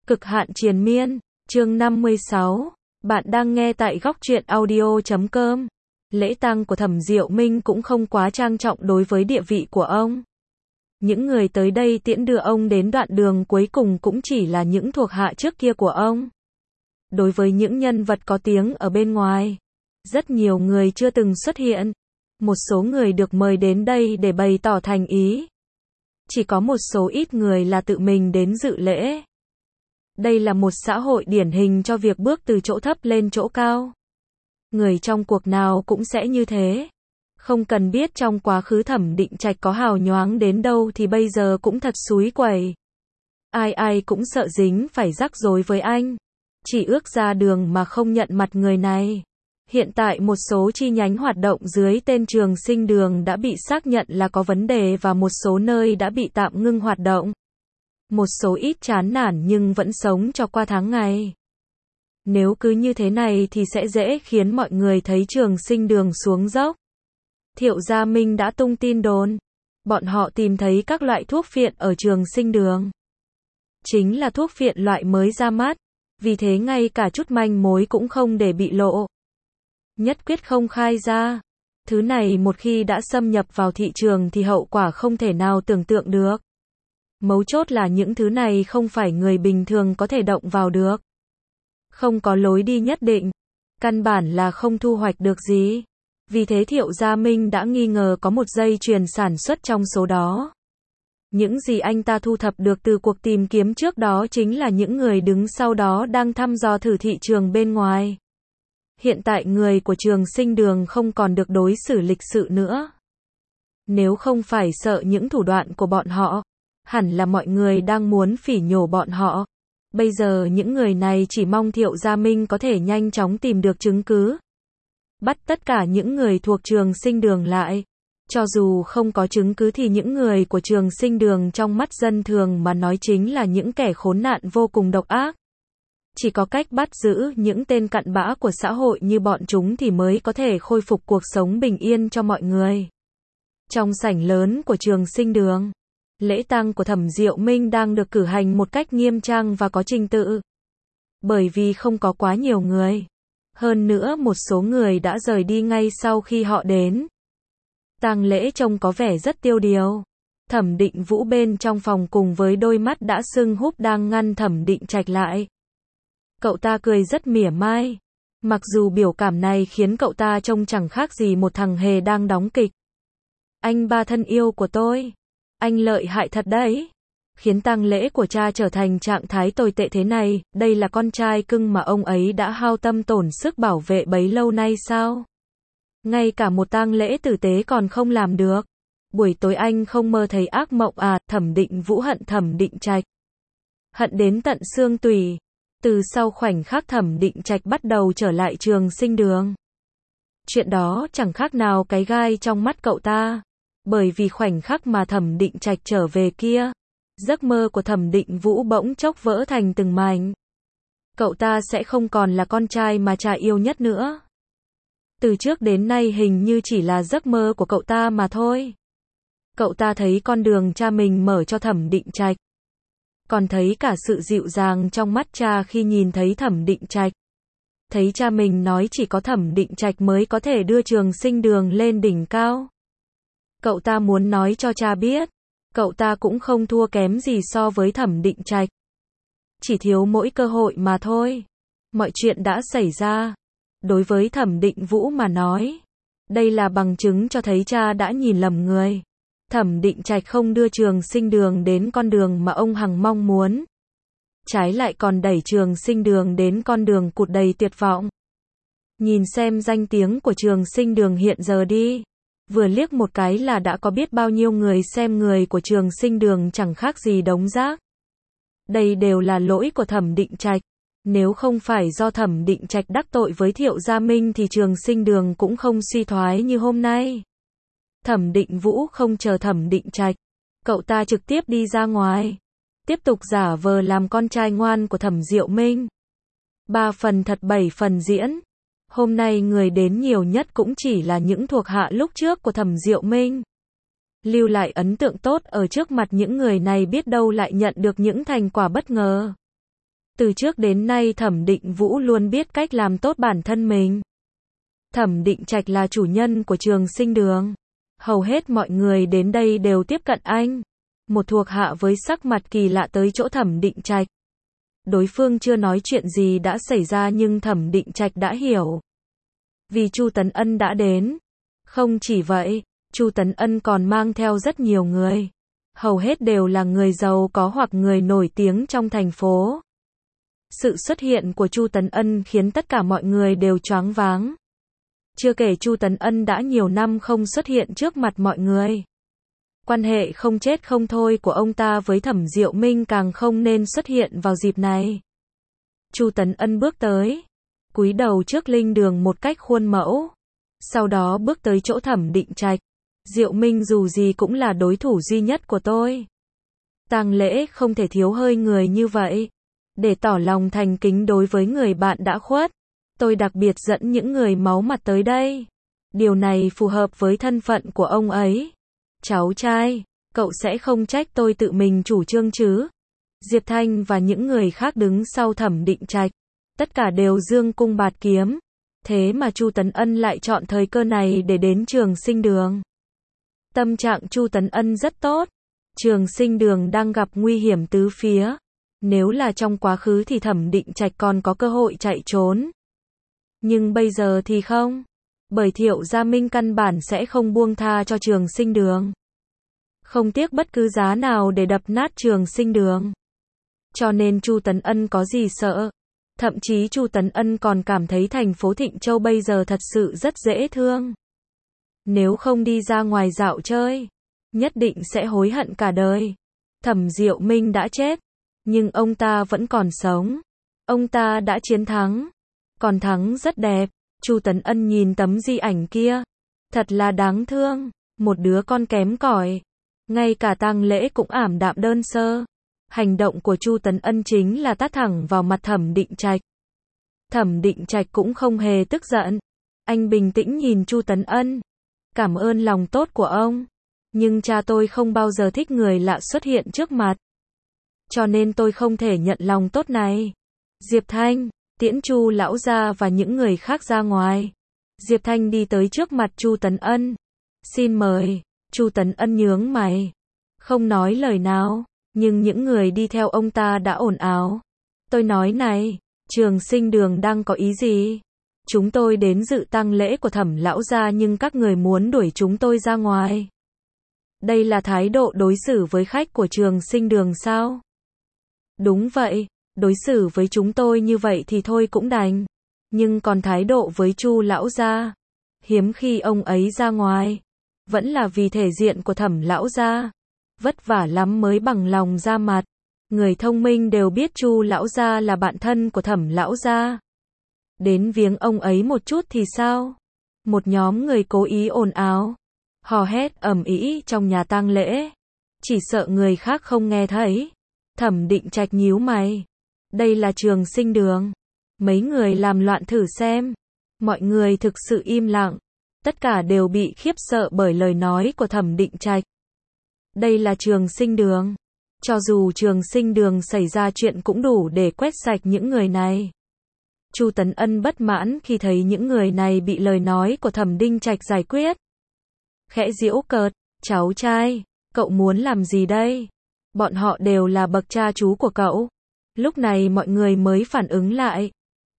Cực hạn triền miên, chương 56. Bạn đang nghe tại góc truyện audio.com. Lễ tang của Thẩm Diệu Minh cũng không quá trang trọng đối với địa vị của ông. Những người tới đây tiễn đưa ông đến đoạn đường cuối cùng cũng chỉ là những thuộc hạ trước kia của ông. Đối với những nhân vật có tiếng ở bên ngoài, rất nhiều người chưa từng xuất hiện. Một số người được mời đến đây để bày tỏ thành ý. Chỉ có một số ít người là tự mình đến dự lễ. Đây là một xã hội điển hình cho việc bước từ chỗ thấp lên chỗ cao. Người trong cuộc nào cũng sẽ như thế. Không cần biết trong quá khứ Thẩm Định Trạch có hào nhoáng đến đâu thì bây giờ cũng thật xúi quẩy. Ai ai cũng sợ dính phải rắc rối với anh. Chỉ ước ra đường mà không nhận mặt người này. Hiện tại một số chi nhánh hoạt động dưới tên Trường Sinh Đường đã bị xác nhận là có vấn đề và một số nơi đã bị tạm ngưng hoạt động. Một số ít chán nản nhưng vẫn sống cho qua tháng ngày. Nếu cứ như thế này thì sẽ dễ khiến mọi người thấy Trường Sinh Đường xuống dốc. Thiệu Gia Minh đã tung tin đồn. Bọn họ tìm thấy các loại thuốc phiện ở Trường Sinh Đường. Chính là thuốc phiện loại mới ra mắt. Vì thế ngay cả chút manh mối cũng không để bị lộ. Nhất quyết không khai ra. Thứ này một khi đã xâm nhập vào thị trường thì hậu quả không thể nào tưởng tượng được. Mấu chốt là những thứ này không phải người bình thường có thể động vào được. Không có lối đi nhất định. Căn bản là không thu hoạch được gì. Vì thế Thiệu Gia Minh đã nghi ngờ có một dây chuyền sản xuất trong số đó. Những gì anh ta thu thập được từ cuộc tìm kiếm trước đó chính là những người đứng sau đó đang thăm dò thử thị trường bên ngoài. Hiện tại người của Trường Sinh Đường không còn được đối xử lịch sự nữa. Nếu không phải sợ những thủ đoạn của bọn họ, hẳn là mọi người đang muốn phỉ nhổ bọn họ. Bây giờ những người này chỉ mong Thiệu Gia Minh có thể nhanh chóng tìm được chứng cứ. Bắt tất cả những người thuộc Trường Sinh Đường lại. Cho dù không có chứng cứ thì những người của Trường Sinh Đường trong mắt dân thường mà nói chính là những kẻ khốn nạn vô cùng độc ác. Chỉ có cách bắt giữ những tên cặn bã của xã hội như bọn chúng thì mới có thể khôi phục cuộc sống bình yên cho mọi người. Trong sảnh lớn của Trường Sinh Đường, lễ tang của Thẩm Diệu Minh đang được cử hành một cách nghiêm trang và có trình tự. Bởi vì không có quá nhiều người. Hơn nữa một số người đã rời đi ngay sau khi họ đến. Tang lễ trông có vẻ rất tiêu điều. Thẩm Định Vũ bên trong phòng cùng với đôi mắt đã sưng húp đang ngăn Thẩm Định Trạch lại. Cậu ta cười rất mỉa mai. Mặc dù biểu cảm này khiến cậu ta trông chẳng khác gì một thằng hề đang đóng kịch. Anh ba thân yêu của tôi. Anh lợi hại thật đấy. Khiến tang lễ của cha trở thành trạng thái tồi tệ thế này, đây là con trai cưng mà ông ấy đã hao tâm tổn sức bảo vệ bấy lâu nay sao? Ngay cả một tang lễ tử tế còn không làm được. Buổi tối anh không mơ thấy ác mộng à? Thẩm Định Vũ hận Thẩm Định Trạch. Hận đến tận xương tủy. Từ sau khoảnh khắc Thẩm Định Trạch bắt đầu trở lại Trường Sinh Đường. Chuyện đó chẳng khác nào cái gai trong mắt cậu ta. Bởi vì khoảnh khắc mà Thẩm Định Trạch trở về kia, giấc mơ của Thẩm Định Vũ bỗng chốc vỡ thành từng mảnh. Cậu ta sẽ không còn là con trai mà cha yêu nhất nữa. Từ trước đến nay hình như chỉ là giấc mơ của cậu ta mà thôi. Cậu ta thấy con đường cha mình mở cho Thẩm Định Trạch. Còn thấy cả sự dịu dàng trong mắt cha khi nhìn thấy Thẩm Định Trạch. Thấy cha mình nói chỉ có Thẩm Định Trạch mới có thể đưa Trường Sinh Đường lên đỉnh cao. Cậu ta muốn nói cho cha biết, cậu ta cũng không thua kém gì so với Thẩm Định Trạch. Chỉ thiếu mỗi cơ hội mà thôi. Mọi chuyện đã xảy ra. Đối với Thẩm Định Vũ mà nói, đây là bằng chứng cho thấy cha đã nhìn lầm người. Thẩm Định Trạch không đưa Trường Sinh Đường đến con đường mà ông hằng mong muốn. Trái lại còn đẩy Trường Sinh Đường đến con đường cụt đầy tuyệt vọng. Nhìn xem danh tiếng của Trường Sinh Đường hiện giờ đi. Vừa liếc một cái là đã có biết bao nhiêu người xem người của Trường Sinh Đường chẳng khác gì đống rác. Đây đều là lỗi của Thẩm Định Trạch. Nếu không phải do Thẩm Định Trạch đắc tội với Thiệu Gia Minh thì Trường Sinh Đường cũng không suy thoái như hôm nay. Thẩm Định Vũ không chờ Thẩm Định Trạch. Cậu ta trực tiếp đi ra ngoài. Tiếp tục giả vờ làm con trai ngoan của Thẩm Diệu Minh. 3 phần thật 7 phần diễn. Hôm nay người đến nhiều nhất cũng chỉ là những thuộc hạ lúc trước của Thẩm Diệu Minh. Lưu lại ấn tượng tốt ở trước mặt những người này biết đâu lại nhận được những thành quả bất ngờ. Từ trước đến nay Thẩm Định Vũ luôn biết cách làm tốt bản thân mình. Thẩm Định Trạch là chủ nhân của Trường Sinh Đường. Hầu hết mọi người đến đây đều tiếp cận anh. Một thuộc hạ với sắc mặt kỳ lạ tới chỗ Thẩm Định Trạch. Đối phương chưa nói chuyện gì đã xảy ra nhưng Thẩm Định Trạch đã hiểu. Vì Chu Tấn Ân đã đến. Không chỉ vậy, Chu Tấn Ân còn mang theo rất nhiều người. Hầu hết đều là người giàu có hoặc người nổi tiếng trong thành phố. Sự xuất hiện của Chu Tấn Ân khiến tất cả mọi người đều choáng váng. Chưa kể Chu Tấn Ân đã nhiều năm không xuất hiện trước mặt mọi người. Quan hệ không chết không thôi của ông ta với Thẩm Diệu Minh càng không nên xuất hiện vào dịp này. Chu Tấn Ân bước tới, cúi đầu trước linh đường một cách khuôn mẫu. Sau đó bước tới chỗ Thẩm Định Trạch. Diệu Minh dù gì cũng là đối thủ duy nhất của tôi. Tang lễ không thể thiếu hơi người như vậy. Để tỏ lòng thành kính đối với người bạn đã khuất, tôi đặc biệt dẫn những người máu mặt tới đây. Điều này phù hợp với thân phận của ông ấy. Cháu trai, cậu sẽ không trách tôi tự mình chủ trương chứ? Diệp Thanh và những người khác đứng sau Thẩm Định Trạch, tất cả đều dương cung bạt kiếm. Thế mà Chu Tấn Ân lại chọn thời cơ này để đến Trường Sinh Đường. Tâm trạng Chu Tấn Ân rất tốt. Trường Sinh Đường đang gặp nguy hiểm tứ phía. Nếu là trong quá khứ thì Thẩm Định Trạch còn có cơ hội chạy trốn. Nhưng bây giờ thì không. Bởi Thiệu Gia Minh căn bản sẽ không buông tha cho Trường Sinh Đường. Không tiếc bất cứ giá nào để đập nát Trường Sinh Đường. Cho nên Chu Tấn Ân có gì sợ. Thậm chí Chu Tấn Ân còn cảm thấy thành phố Thịnh Châu bây giờ thật sự rất dễ thương. Nếu không đi ra ngoài dạo chơi, nhất định sẽ hối hận cả đời. Thẩm Diệu Minh đã chết, nhưng ông ta vẫn còn sống. Ông ta đã chiến thắng, còn thắng rất đẹp. Chu Tấn Ân nhìn tấm di ảnh kia, thật là đáng thương, một đứa con kém cỏi. Ngay cả tang lễ cũng ảm đạm đơn sơ. Hành động của Chu Tấn Ân chính là tát thẳng vào mặt Thẩm Định Trạch. Thẩm Định Trạch cũng không hề tức giận. Anh bình tĩnh nhìn Chu Tấn Ân. Cảm ơn lòng tốt của ông. Nhưng cha tôi không bao giờ thích người lạ xuất hiện trước mặt. Cho nên tôi không thể nhận lòng tốt này. Diệp Thanh, tiễn Chu lão gia và những người khác ra ngoài. Diệp Thanh đi tới trước mặt Chu Tấn Ân. Xin mời. Chu Tấn Ân nhướng mày. Không nói lời nào. Nhưng những người đi theo ông ta đã ồn ào. Tôi nói này, Trường Sinh Đường đang có ý gì? Chúng tôi đến dự tang lễ của Thẩm lão gia nhưng các người muốn đuổi chúng tôi ra ngoài. Đây là thái độ đối xử với khách của Trường Sinh Đường sao? Đúng vậy, đối xử với chúng tôi như vậy thì thôi cũng đành. Nhưng còn thái độ với Chu lão gia, hiếm khi ông ấy ra ngoài, vẫn là vì thể diện của Thẩm lão gia. Vất vả lắm mới bằng lòng ra mặt. Người thông minh đều biết Chu lão gia là bạn thân của Thẩm lão gia. Đến viếng ông ấy một chút thì sao? Một nhóm người cố ý ồn ào, hò hét ầm ĩ trong nhà tang lễ. Chỉ sợ người khác không nghe thấy. Thẩm Định Trạch nhíu mày. Đây là Trường Sinh Đường. Mấy người làm loạn thử xem. Mọi người thực sự im lặng. Tất cả đều bị khiếp sợ bởi lời nói của Thẩm Định Trạch. Đây là Trường Sinh Đường. Cho dù Trường Sinh Đường xảy ra chuyện cũng đủ để quét sạch những người này. Chu Tấn Ân bất mãn khi thấy những người này bị lời nói của Thẩm Định Trạch giải quyết. Khẽ giễu cợt, cháu trai, cậu muốn làm gì đây? Bọn họ đều là bậc cha chú của cậu. Lúc này mọi người mới phản ứng lại.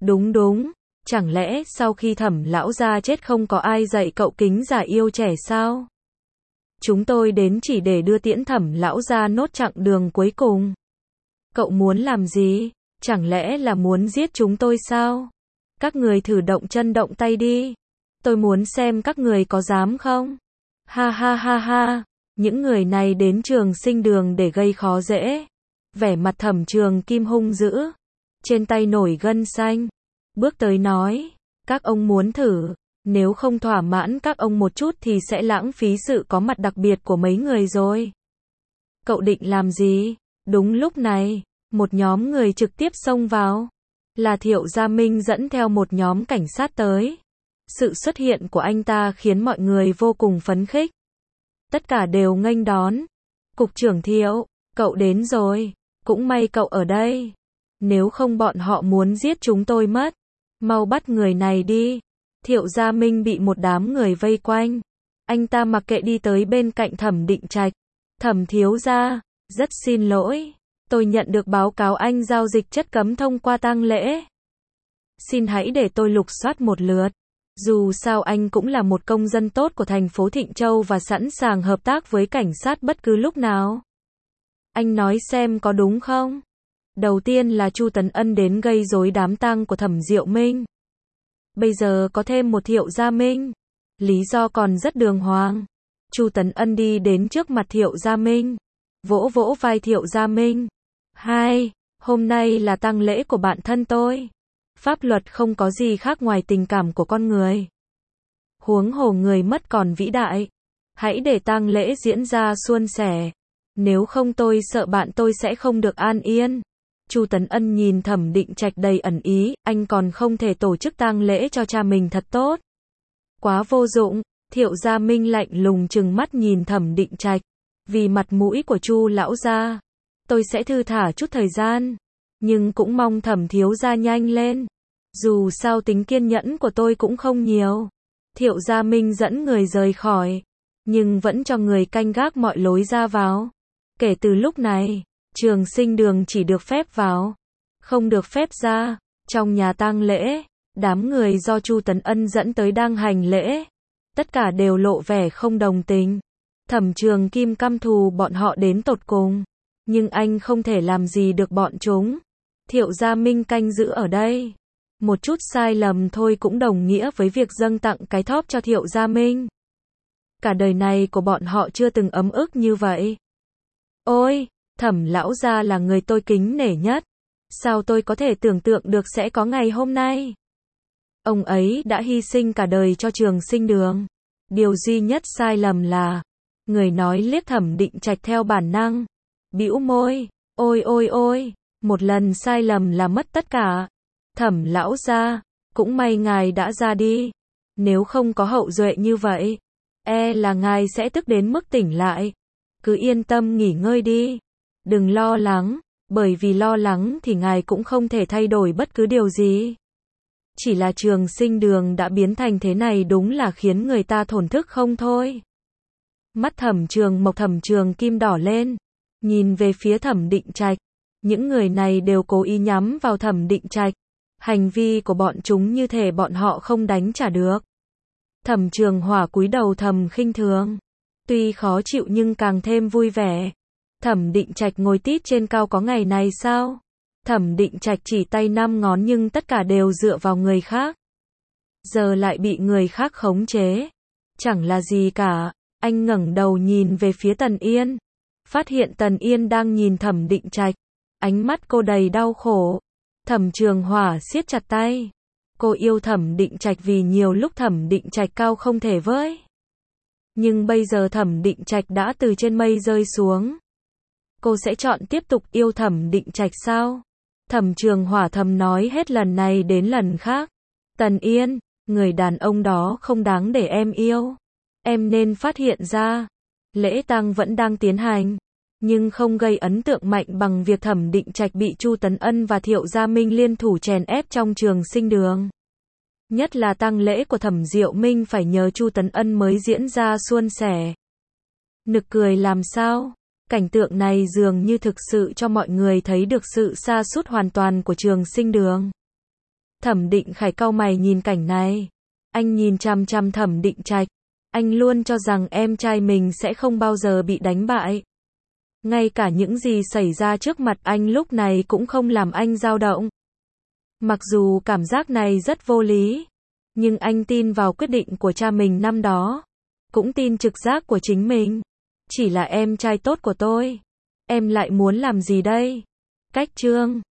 Đúng, chẳng lẽ sau khi Thẩm lão gia chết không có ai dạy cậu kính già yêu trẻ sao? Chúng tôi đến chỉ để đưa tiễn Thẩm lão gia nốt chặng đường cuối cùng. Cậu muốn làm gì? Chẳng lẽ là muốn giết chúng tôi sao? Các người thử động chân động tay đi. Tôi muốn xem các người có dám không? Ha ha ha ha. Những người này đến Trường Sinh Đường để gây khó dễ. Vẻ mặt Thẩm Trường Kim hung dữ. Trên tay nổi gân xanh. Bước tới nói. Các ông muốn thử. Nếu không thỏa mãn các ông một chút thì sẽ lãng phí sự có mặt đặc biệt của mấy người rồi. Cậu định làm gì? Đúng lúc này, một nhóm người trực tiếp xông vào. Là Thiệu Gia Minh dẫn theo một nhóm cảnh sát tới. Sự xuất hiện của anh ta khiến mọi người vô cùng phấn khích. Tất cả đều nghênh đón. Cục trưởng Thiệu, cậu đến rồi. Cũng may cậu ở đây. Nếu không bọn họ muốn giết chúng tôi mất. Mau bắt người này đi. Thiệu Gia Minh bị một đám người vây quanh. Anh ta mặc kệ đi tới bên cạnh Thẩm Định Trạch. Thẩm thiếu gia, rất xin lỗi. Tôi nhận được báo cáo anh giao dịch chất cấm thông qua tang lễ. Xin hãy để tôi lục soát một lượt. Dù sao anh cũng là một công dân tốt của thành phố Thịnh Châu và sẵn sàng hợp tác với cảnh sát bất cứ lúc nào. Anh nói xem có đúng không? Đầu tiên là Chu Tấn Ân đến gây rối đám tang của Thẩm Diệu Minh. Bây giờ có thêm một Thiệu Gia Minh. Lý do còn rất đường hoàng. Chu Tấn Ân đi đến trước mặt Thiệu Gia Minh. Vỗ vỗ vai Thiệu Gia Minh. Hai, hôm nay là tang lễ của bạn thân tôi. Pháp luật không có gì khác ngoài tình cảm của con người. Huống hồ người mất còn vĩ đại. Hãy để tang lễ diễn ra suôn sẻ. Nếu không tôi sợ bạn tôi sẽ không được an yên. Chu Tấn Ân nhìn Thẩm Định Trạch đầy ẩn ý, anh còn không thể tổ chức tang lễ cho cha mình thật tốt. Quá vô dụng. Thiệu Gia Minh lạnh lùng trừng mắt nhìn Thẩm Định Trạch. Vì mặt mũi của Chu lão gia, tôi sẽ thư thả chút thời gian. Nhưng cũng mong Thẩm thiếu gia nhanh lên. Dù sao tính kiên nhẫn của tôi cũng không nhiều. Thiệu Gia Minh dẫn người rời khỏi. Nhưng vẫn cho người canh gác mọi lối ra vào. Kể từ lúc này, Trường Sinh Đường chỉ được phép vào, không được phép ra. Trong nhà tang lễ, đám người do Chu Tấn Ân dẫn tới đang hành lễ. Tất cả đều lộ vẻ không đồng tình. Thẩm Trường Kim căm thù bọn họ đến tột cùng. Nhưng anh không thể làm gì được bọn chúng. Thiệu Gia Minh canh giữ ở đây. Một chút sai lầm thôi cũng đồng nghĩa với việc dâng tặng cái thóp cho Thiệu Gia Minh. Cả đời này của bọn họ chưa từng ấm ức như vậy. Ôi, Thẩm lão gia là người tôi kính nể nhất. Sao tôi có thể tưởng tượng được sẽ có ngày hôm nay? Ông ấy đã hy sinh cả đời cho Trường Sinh Đường. Điều duy nhất sai lầm là, người nói liếc Thẩm Định Trạch theo bản năng. Bĩu môi, ôi ôi ôi, một lần sai lầm là mất tất cả. Thẩm lão gia, cũng may ngài đã ra đi. Nếu không có hậu duệ như vậy, là ngài sẽ tức đến mức tỉnh lại. Cứ yên tâm nghỉ ngơi đi. Đừng lo lắng, bởi vì lo lắng thì ngài cũng không thể thay đổi bất cứ điều gì. Chỉ là Trường Sinh Đường đã biến thành thế này đúng là khiến người ta thổn thức không thôi. Mắt Thẩm Trường Kim đỏ lên, nhìn về phía Thẩm Định Trạch. Những người này đều cố ý nhắm vào Thẩm Định Trạch. Hành vi của bọn chúng như thể bọn họ không đánh trả được. Thẩm Trường Hỏa cúi đầu thầm khinh thường. Tuy khó chịu nhưng càng thêm vui vẻ. Thẩm Định Trạch ngồi tít trên cao có ngày này sao? Thẩm Định Trạch chỉ tay 5 ngón nhưng tất cả đều dựa vào người khác. Giờ lại bị người khác khống chế. Chẳng là gì cả. Anh ngẩng đầu nhìn về phía Tần Yên. Phát hiện Tần Yên đang nhìn Thẩm Định Trạch. Ánh mắt cô đầy đau khổ. Thẩm Trường Hỏa siết chặt tay. Cô yêu Thẩm Định Trạch vì nhiều lúc Thẩm Định Trạch cao không thể với. Nhưng bây giờ Thẩm Định Trạch đã từ trên mây rơi xuống. Cô sẽ chọn tiếp tục yêu Thẩm Định Trạch sao? Thẩm Trường Hỏa thầm nói hết lần này đến lần khác. Tần Yên, người đàn ông đó không đáng để em yêu. Em nên phát hiện ra. Lễ tang vẫn đang tiến hành. Nhưng không gây ấn tượng mạnh bằng việc Thẩm Định Trạch bị Chu Tấn Ân và Thiệu Gia Minh liên thủ chèn ép trong Trường Sinh Đường. Nhất là tang lễ của Thẩm Diệu Minh phải nhờ Chu Tấn Ân mới diễn ra suôn sẻ. Nực cười làm sao? Cảnh tượng này dường như thực sự cho mọi người thấy được sự sa sút hoàn toàn của Trường Sinh Đường. Thẩm Định Khải cau mày nhìn cảnh này. Anh nhìn chằm chằm Thẩm Định Trạch. Anh luôn cho rằng em trai mình sẽ không bao giờ bị đánh bại. Ngay cả những gì xảy ra trước mặt anh lúc này cũng không làm anh dao động. Mặc dù cảm giác này rất vô lý, nhưng anh tin vào quyết định của cha mình năm đó. Cũng tin trực giác của chính mình. Chỉ là em trai tốt của tôi. Em lại muốn làm gì đây? Cách chương